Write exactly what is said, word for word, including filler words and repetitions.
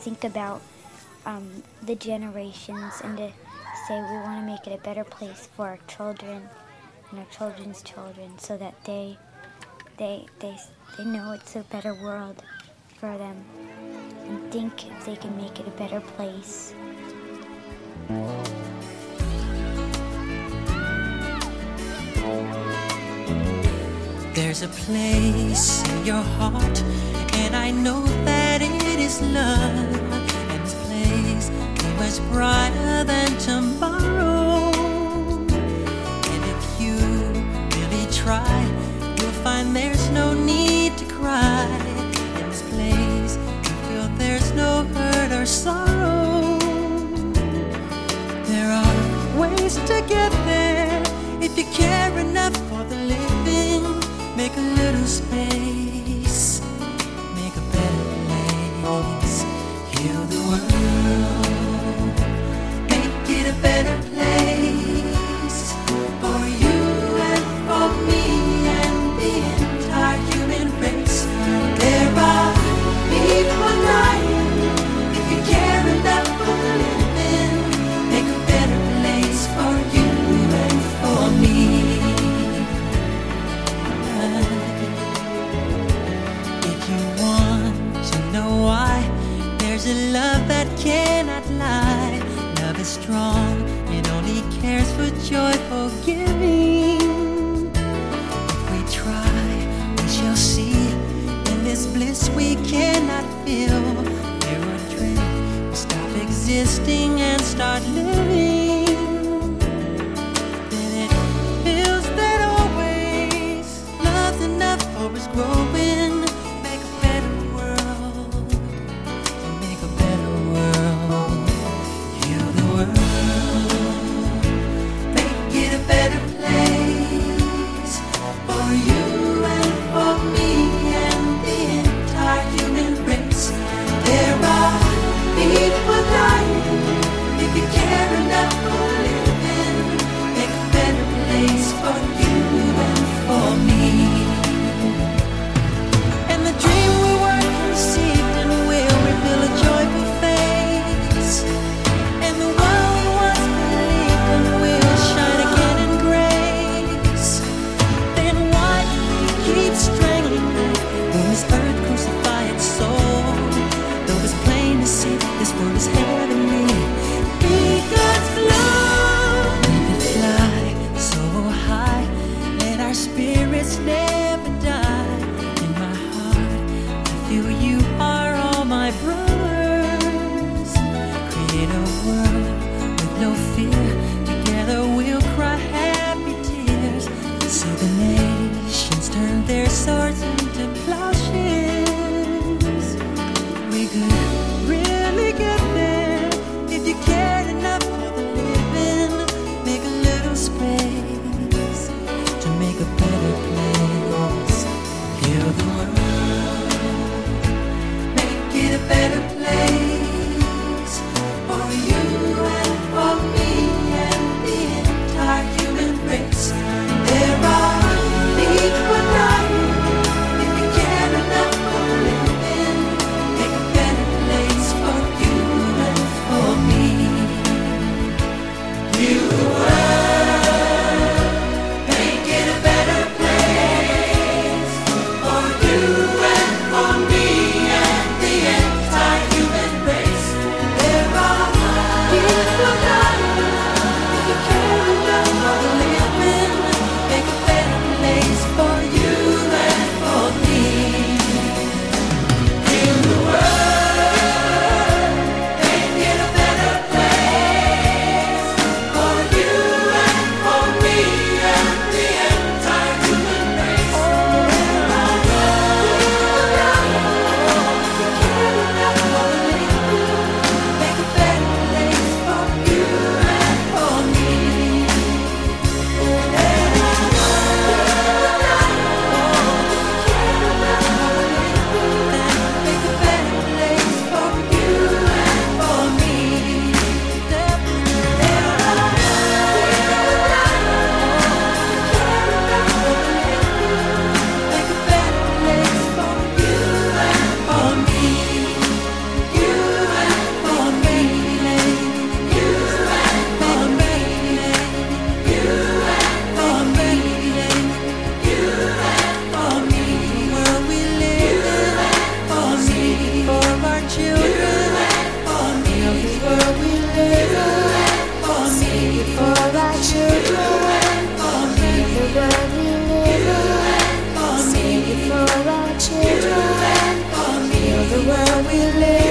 think about um, the generations and to say we want to make it a better place for our children and our children's children, so that they they they they know it's a better world for them, and think if they can make it a better place. There's a place in your heart, and I know that it is love. And this place is much brighter than tomorrow. And if you really try, you'll find there's no need to cry. In this place, you feel there's no hurt or sorrow. There are ways to get there if you care enough for the living. Make a little space, make a better place, heal the world, make it a better place for you and for me and the entire human race. There are people dying. If you care enough for the living, make a better place for you and for me. There's a love that cannot lie. Love is strong, it only cares for joyful giving. If we try, we shall see. In this bliss we cannot feel. There are dreams, we stop existing and start living. Then it feels that always love's enough for us growing. Make a better world, make a better world, heal the world, make it a better place for you and for me and the entire human race. There are people dying. If you care enough for living, make a better place for you and for me. And the dream we were conceived in will reveal a joyful face. And the world once believed in will shine again in grace. Then why keep strangling life when this earth crucify its soul? Though it's plain to see this world is heavenly, be God's love. Let it fly so high, let our spirits never die. In my heart, I feel you are all my brothers. Create a world with no fear. Together we'll cry happy tears. See the nations turn their swords into plowshares. We could really get there if you cared enough for the living. Make a little space to make a better place. Heal the world, make it a better place for you and for me and the entire human race. There are people dying. If you care enough for living, make a better place for you and for me. Heal the world, make it a better place for you and for me and the entire human we live.